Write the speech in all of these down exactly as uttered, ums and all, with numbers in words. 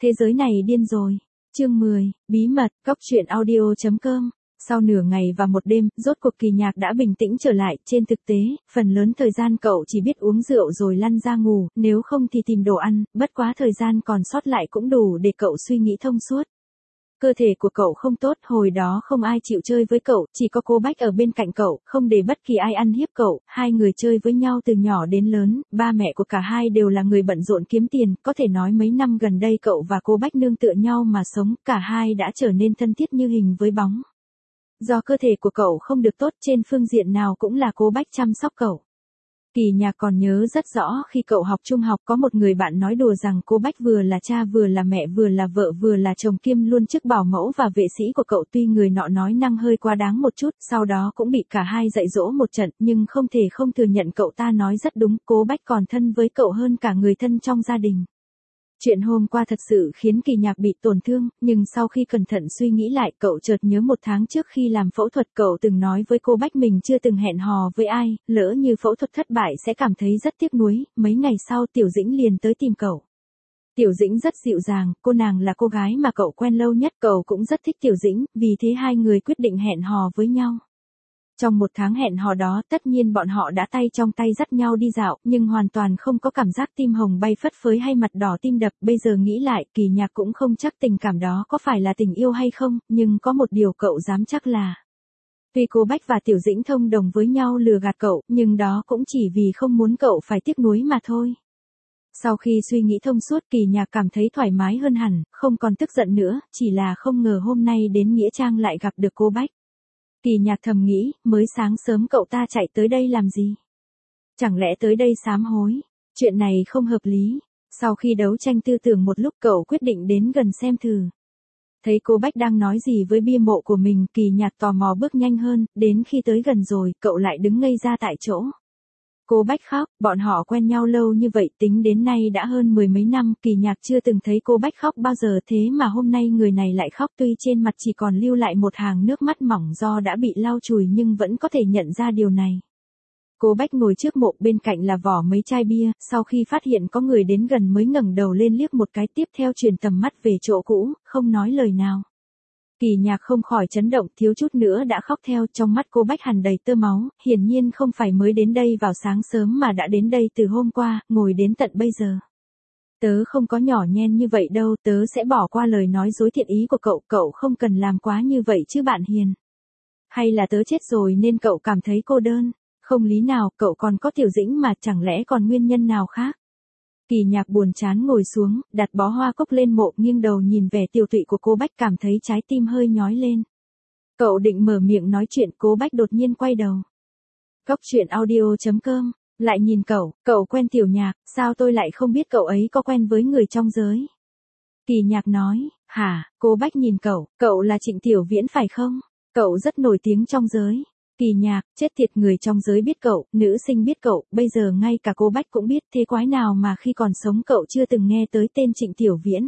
Thế giới này điên rồi. Chương mười, bí mật, góc truyện audio chấm com. Sau nửa ngày và một đêm, rốt cuộc Kỳ Nhạc đã bình tĩnh trở lại, trên thực tế, phần lớn thời gian cậu chỉ biết uống rượu rồi lăn ra ngủ, nếu không thì tìm đồ ăn, bất quá thời gian còn sót lại cũng đủ để cậu suy nghĩ thông suốt. Cơ thể của cậu không tốt, hồi đó không ai chịu chơi với cậu, chỉ có cô Bách ở bên cạnh cậu, không để bất kỳ ai ăn hiếp cậu, hai người chơi với nhau từ nhỏ đến lớn, ba mẹ của cả hai đều là người bận rộn kiếm tiền, có thể nói mấy năm gần đây cậu và cô Bách nương tựa nhau mà sống, cả hai đã trở nên thân thiết như hình với bóng. Do cơ thể của cậu không được tốt trên phương diện nào cũng là cô Bách chăm sóc cậu. Kỳ Nhạc còn nhớ rất rõ khi cậu học trung học có một người bạn nói đùa rằng cô Bách vừa là cha vừa là mẹ vừa là vợ vừa là chồng kiêm luôn chức bảo mẫu và vệ sĩ của cậu, tuy người nọ nói năng hơi quá đáng một chút, sau đó cũng bị cả hai dạy dỗ một trận, nhưng không thể không thừa nhận cậu ta nói rất đúng, cô Bách còn thân với cậu hơn cả người thân trong gia đình. Chuyện hôm qua thật sự khiến Kỳ Nhạc bị tổn thương, nhưng sau khi cẩn thận suy nghĩ lại cậu chợt nhớ một tháng trước khi làm phẫu thuật cậu từng nói với cô Bách mình chưa từng hẹn hò với ai, lỡ như phẫu thuật thất bại sẽ cảm thấy rất tiếc nuối, mấy ngày sau Tiểu Dĩnh liền tới tìm cậu. Tiểu Dĩnh rất dịu dàng, cô nàng là cô gái mà cậu quen lâu nhất, cậu cũng rất thích Tiểu Dĩnh, vì thế hai người quyết định hẹn hò với nhau. Trong một tháng hẹn hò đó tất nhiên bọn họ đã tay trong tay dắt nhau đi dạo, nhưng hoàn toàn không có cảm giác tim hồng bay phất phới hay mặt đỏ tim đập, bây giờ nghĩ lại Kỳ Nhạc cũng không chắc tình cảm đó có phải là tình yêu hay không, nhưng có một điều cậu dám chắc là tuy cô Bách và Tiểu Dĩnh thông đồng với nhau lừa gạt cậu, nhưng đó cũng chỉ vì không muốn cậu phải tiếc nuối mà thôi. Sau khi suy nghĩ thông suốt Kỳ Nhạc cảm thấy thoải mái hơn hẳn, không còn tức giận nữa, chỉ là không ngờ hôm nay đến Nghĩa Trang lại gặp được cô Bách. Kỳ Nhạc thầm nghĩ, mới sáng sớm cậu ta chạy tới đây làm gì? Chẳng lẽ tới đây sám hối? Chuyện này không hợp lý. Sau khi đấu tranh tư tưởng một lúc cậu quyết định đến gần xem thử. Thấy cô Bách đang nói gì với bia mộ của mình, Kỳ Nhạc tò mò bước nhanh hơn, đến khi tới gần rồi, cậu lại đứng ngây ra tại chỗ. Cô Bách khóc, bọn họ quen nhau lâu như vậy, tính đến nay đã hơn mười mấy năm, Kỳ Nhạc chưa từng thấy cô Bách khóc bao giờ, thế mà hôm nay người này lại khóc, tuy trên mặt chỉ còn lưu lại một hàng nước mắt mỏng do đã bị lau chùi nhưng vẫn có thể nhận ra điều này. Cô Bách ngồi trước mộ, bên cạnh là vỏ mấy chai bia, sau khi phát hiện có người đến gần mới ngẩng đầu lên liếc một cái, tiếp theo chuyển tầm mắt về chỗ cũ, không nói lời nào. Kỳ Nhạc không khỏi chấn động, thiếu chút nữa đã khóc theo, trong mắt cô Bách hằn đầy tơ máu, hiển nhiên không phải mới đến đây vào sáng sớm mà đã đến đây từ hôm qua, ngồi đến tận bây giờ. Tớ không có nhỏ nhen như vậy đâu, tớ sẽ bỏ qua lời nói dối thiện ý của cậu, cậu không cần làm quá như vậy chứ bạn hiền. Hay là tớ chết rồi nên cậu cảm thấy cô đơn, không lý nào, cậu còn có Tiểu Dĩnh mà, chẳng lẽ còn nguyên nhân nào khác? Kỳ Nhạc buồn chán ngồi xuống, đặt bó hoa cúc lên mộ, nghiêng đầu nhìn vẻ tiều tụy của cô Bách, cảm thấy trái tim hơi nhói lên. Cậu định mở miệng nói chuyện, cô Bách đột nhiên quay đầu. Góc truyện audio chấm com, lại nhìn cậu, cậu quen Tiểu Nhạc, sao tôi lại không biết cậu ấy có quen với người trong giới? Kỳ Nhạc nói, hả, cô Bách nhìn cậu, cậu là Trịnh Tiểu Viễn phải không? Cậu rất nổi tiếng trong giới. Kỳ Nhạc, chết tiệt, người trong giới biết cậu, nữ sinh biết cậu, bây giờ ngay cả cô Bách cũng biết, thế quái nào mà khi còn sống cậu chưa từng nghe tới tên Trịnh Tiểu Viễn.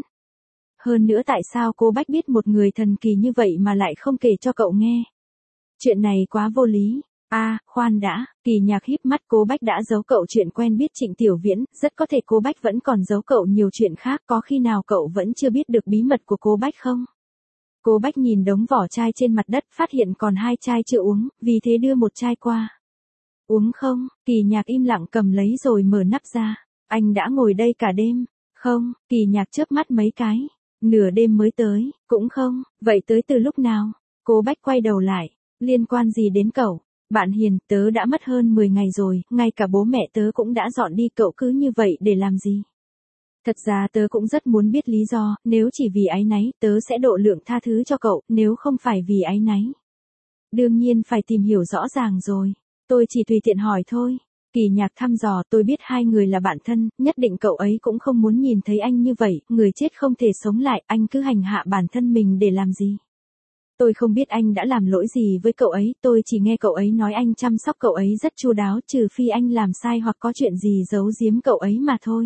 Hơn nữa tại sao cô Bách biết một người thần kỳ như vậy mà lại không kể cho cậu nghe? Chuyện này quá vô lý. A, à, khoan đã, Kỳ Nhạc híp mắt, cô Bách đã giấu cậu chuyện quen biết Trịnh Tiểu Viễn, rất có thể cô Bách vẫn còn giấu cậu nhiều chuyện khác, có khi nào cậu vẫn chưa biết được bí mật của cô Bách không? Cô Bách nhìn đống vỏ chai trên mặt đất, phát hiện còn hai chai chưa uống, vì thế đưa một chai qua. Uống không? Kỳ Nhạc im lặng cầm lấy rồi mở nắp ra. Anh đã ngồi đây cả đêm. Không, Kỳ Nhạc chớp mắt mấy cái. Nửa đêm mới tới, cũng không, vậy tới từ lúc nào? Cô Bách quay đầu lại. Liên quan gì đến cậu? Bạn hiền, tớ đã mất hơn mười ngày rồi, ngay cả bố mẹ tớ cũng đã dọn đi, cậu cứ như vậy để làm gì? Thật ra tớ cũng rất muốn biết lý do, nếu chỉ vì áy náy, tớ sẽ độ lượng tha thứ cho cậu, nếu không phải vì áy náy. Đương nhiên phải tìm hiểu rõ ràng rồi. Tôi chỉ tùy tiện hỏi thôi. Kỳ Nhạc thăm dò, tôi biết hai người là bạn thân, nhất định cậu ấy cũng không muốn nhìn thấy anh như vậy, người chết không thể sống lại, anh cứ hành hạ bản thân mình để làm gì? Tôi không biết anh đã làm lỗi gì với cậu ấy, tôi chỉ nghe cậu ấy nói anh chăm sóc cậu ấy rất chu đáo, trừ phi anh làm sai hoặc có chuyện gì giấu giếm cậu ấy mà thôi.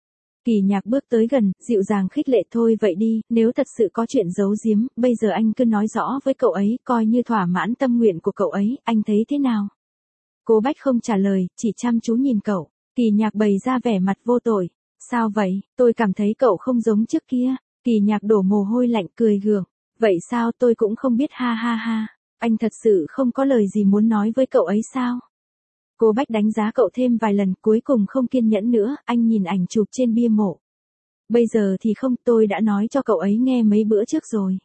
Kỳ Nhạc bước tới gần, dịu dàng khích lệ, thôi vậy đi, nếu thật sự có chuyện giấu giếm, bây giờ anh cứ nói rõ với cậu ấy, coi như thỏa mãn tâm nguyện của cậu ấy, anh thấy thế nào? Cô Bách không trả lời, chỉ chăm chú nhìn cậu. Kỳ Nhạc bày ra vẻ mặt vô tội. Sao vậy, tôi cảm thấy cậu không giống trước kia. Kỳ Nhạc đổ mồ hôi lạnh cười gượng. Vậy sao tôi cũng không biết ha ha ha. Anh thật sự không có lời gì muốn nói với cậu ấy sao? Cô Bách đánh giá cậu thêm vài lần cuối cùng không kiên nhẫn nữa, anh nhìn ảnh chụp trên bia mộ. Bây giờ thì không, tôi đã nói cho cậu ấy nghe mấy bữa trước rồi.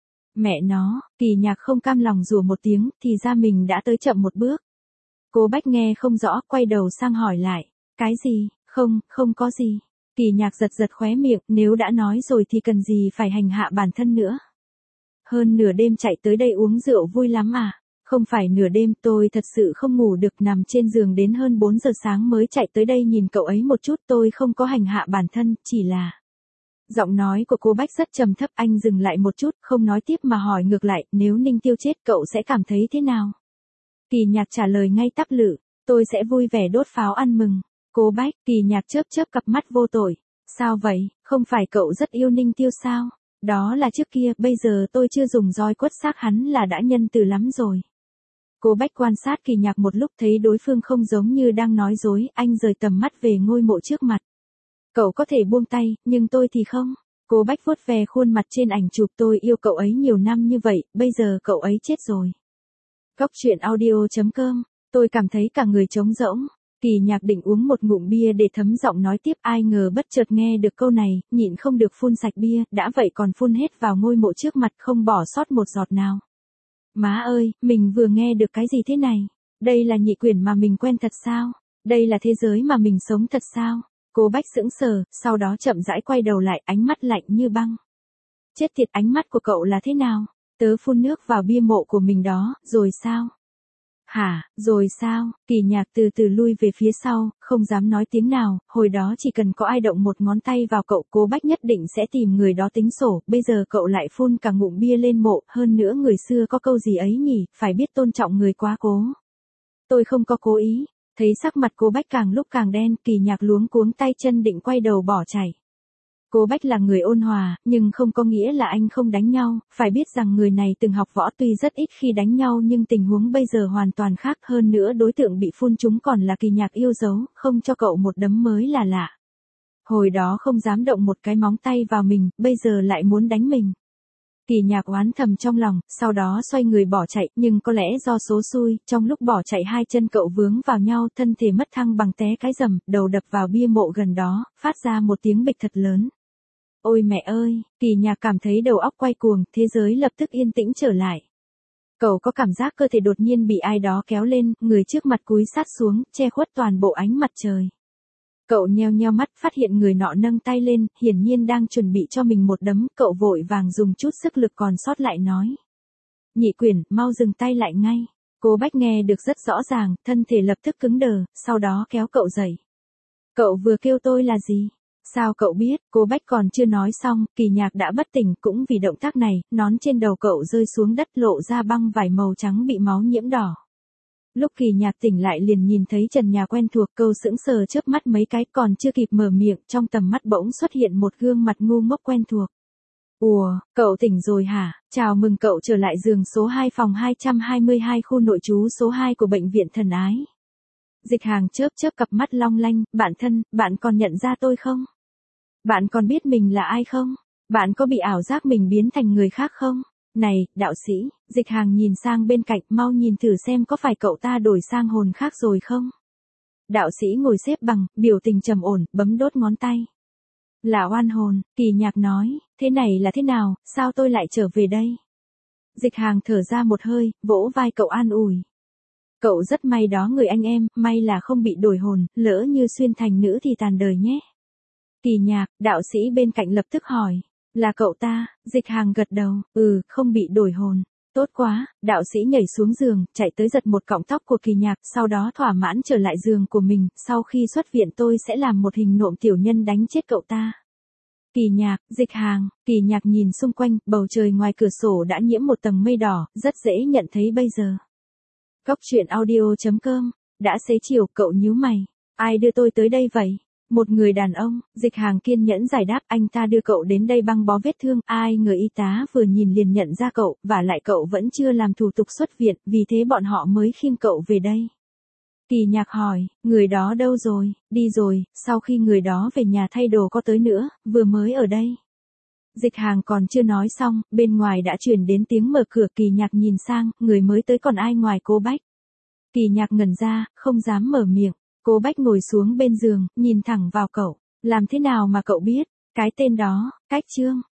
Mẹ nó, Kỳ Nhạc không cam lòng rủa một tiếng, thì ra mình đã tới chậm một bước. Cô Bách nghe không rõ, quay đầu sang hỏi lại. Cái gì? Không, không có gì. Kỳ Nhạc giật giật khóe miệng, nếu đã nói rồi thì cần gì phải hành hạ bản thân nữa. Hơn nửa đêm chạy tới đây uống rượu vui lắm à? Không phải nửa đêm, tôi thật sự không ngủ được, nằm trên giường đến hơn bốn giờ sáng mới chạy tới đây nhìn cậu ấy một chút, tôi không có hành hạ bản thân, chỉ là... Giọng nói của cô Bách rất trầm thấp, anh dừng lại một chút, không nói tiếp mà hỏi ngược lại, nếu Ninh Tiêu chết cậu sẽ cảm thấy thế nào? Kỳ Nhạc trả lời ngay tắp lự, tôi sẽ vui vẻ đốt pháo ăn mừng. Cô Bách, Kỳ Nhạc chớp chớp cặp mắt vô tội. Sao vậy, không phải cậu rất yêu Ninh Tiêu sao? Đó là trước kia, bây giờ tôi chưa dùng roi quất xác hắn là đã nhân từ lắm rồi. Cô Bách quan sát Kỳ Nhạc một lúc thấy đối phương không giống như đang nói dối, anh rời tầm mắt về ngôi mộ trước mặt. Cậu có thể buông tay, nhưng tôi thì không. Cô Bách vuốt về khuôn mặt trên ảnh chụp, tôi yêu cậu ấy nhiều năm như vậy, bây giờ cậu ấy chết rồi. Góc truyện audio chấm com, tôi cảm thấy cả người trống rỗng. Kỳ Nhạc định uống một ngụm bia để thấm giọng nói tiếp, ai ngờ bất chợt nghe được câu này, nhịn không được phun sạch bia, đã vậy còn phun hết vào ngôi mộ trước mặt không bỏ sót một giọt nào. Má ơi, mình vừa nghe được cái gì thế này? Đây là Nhị Quyển mà mình quen thật sao? Đây là thế giới mà mình sống thật sao? Cô Bách sững sờ, sau đó chậm rãi quay đầu lại, ánh mắt lạnh như băng. Chết tiệt, ánh mắt của cậu là thế nào? Tớ phun nước vào bia mộ của mình đó, rồi sao? Hả, rồi sao? Kỳ Nhạc từ từ lui về phía sau, không dám nói tiếng nào, hồi đó chỉ cần có ai động một ngón tay vào cậu, cô Bách nhất định sẽ tìm người đó tính sổ, bây giờ cậu lại phun cả ngụm bia lên mộ, hơn nữa người xưa có câu gì ấy nhỉ, phải biết tôn trọng người quá cố. Tôi không có cố ý. Thấy sắc mặt cô Bách càng lúc càng đen, Kỳ Nhạc luống cuống tay chân định quay đầu bỏ chạy. Cô Bách là người ôn hòa, nhưng không có nghĩa là anh không đánh nhau, phải biết rằng người này từng học võ tuy rất ít khi đánh nhau nhưng tình huống bây giờ hoàn toàn khác, hơn nữa đối tượng bị phun trúng còn là Kỳ Nhạc yêu dấu, không cho cậu một đấm mới là lạ. Hồi đó không dám động một cái móng tay vào mình, bây giờ lại muốn đánh mình. Kỳ Nhạc oán thầm trong lòng, sau đó xoay người bỏ chạy, nhưng có lẽ do số xui, trong lúc bỏ chạy hai chân cậu vướng vào nhau, thân thể mất thăng bằng té cái rầm, đầu đập vào bia mộ gần đó, phát ra một tiếng bịch thật lớn. Ôi mẹ ơi, Kỳ Nhạc cảm thấy đầu óc quay cuồng, thế giới lập tức yên tĩnh trở lại. Cậu có cảm giác cơ thể đột nhiên bị ai đó kéo lên, người trước mặt cúi sát xuống, che khuất toàn bộ ánh mặt trời. Cậu nheo nheo mắt, phát hiện người nọ nâng tay lên, hiển nhiên đang chuẩn bị cho mình một đấm, cậu vội vàng dùng chút sức lực còn sót lại nói. Nhị Quyển, mau dừng tay lại ngay. Cô Bách nghe được rất rõ ràng, thân thể lập tức cứng đờ, sau đó kéo cậu dậy. Cậu vừa kêu tôi là gì? Sao cậu biết? Cô Bách còn chưa nói xong, Kỳ Nhạc đã bất tỉnh, cũng vì động tác này, nón trên đầu cậu rơi xuống đất lộ ra băng vải màu trắng bị máu nhiễm đỏ. Lúc Kỳ Nhạc tỉnh lại liền nhìn thấy trần nhà quen thuộc, câu sững sờ chớp mắt mấy cái, còn chưa kịp mở miệng, trong tầm mắt bỗng xuất hiện một gương mặt ngu ngốc quen thuộc. Ủa, cậu tỉnh rồi hả? Chào mừng cậu trở lại giường số hai phòng hai trăm hai mươi hai khu nội trú số hai của bệnh viện Thần Ái. Dịch Hàng chớp chớp cặp mắt long lanh, bạn thân, bạn còn nhận ra tôi không? Bạn còn biết mình là ai không? Bạn có bị ảo giác mình biến thành người khác không? Này, đạo sĩ, Dịch Hàng nhìn sang bên cạnh, mau nhìn thử xem có phải cậu ta đổi sang hồn khác rồi không? Đạo sĩ ngồi xếp bằng, biểu tình trầm ổn, bấm đốt ngón tay. Là oan hồn, Kỳ Nhạc nói, thế này là thế nào, sao tôi lại trở về đây? Dịch Hàng thở ra một hơi, vỗ vai cậu an ủi. Cậu rất may đó người anh em, may là không bị đổi hồn, lỡ như xuyên thành nữ thì tàn đời nhé. Kỳ Nhạc, đạo sĩ bên cạnh lập tức hỏi. Là cậu ta? Dịch Hàng gật đầu, ừ, không bị đổi hồn. Tốt quá, đạo sĩ nhảy xuống giường, chạy tới giật một cọng tóc của Kỳ Nhạc, sau đó thỏa mãn trở lại giường của mình, sau khi xuất viện tôi sẽ làm một hình nộm tiểu nhân đánh chết cậu ta. Kỳ Nhạc, Dịch Hàng, Kỳ Nhạc nhìn xung quanh, bầu trời ngoài cửa sổ đã nhiễm một tầng mây đỏ, rất dễ nhận thấy bây giờ. Góc truyện audio chấm com, đã xế chiều, cậu nhíu mày. Ai đưa tôi tới đây vậy? Một người đàn ông, Dịch Hàng kiên nhẫn giải đáp, anh ta đưa cậu đến đây băng bó vết thương, ai người y tá vừa nhìn liền nhận ra cậu, và lại cậu vẫn chưa làm thủ tục xuất viện, vì thế bọn họ mới khiêng cậu về đây. Kỳ Nhạc hỏi, người đó đâu rồi? Đi rồi, sau khi người đó về nhà thay đồ có tới nữa, vừa mới ở đây. Dịch hàng còn chưa nói xong, bên ngoài đã truyền đến tiếng mở cửa. Kỳ Nhạc nhìn sang, người mới tới còn ai ngoài cô Bách. Kỳ Nhạc ngẩn ra, không dám mở miệng. Cô Bách ngồi xuống bên giường, nhìn thẳng vào cậu. Làm thế nào mà cậu biết? Cái tên đó, Cách Trương.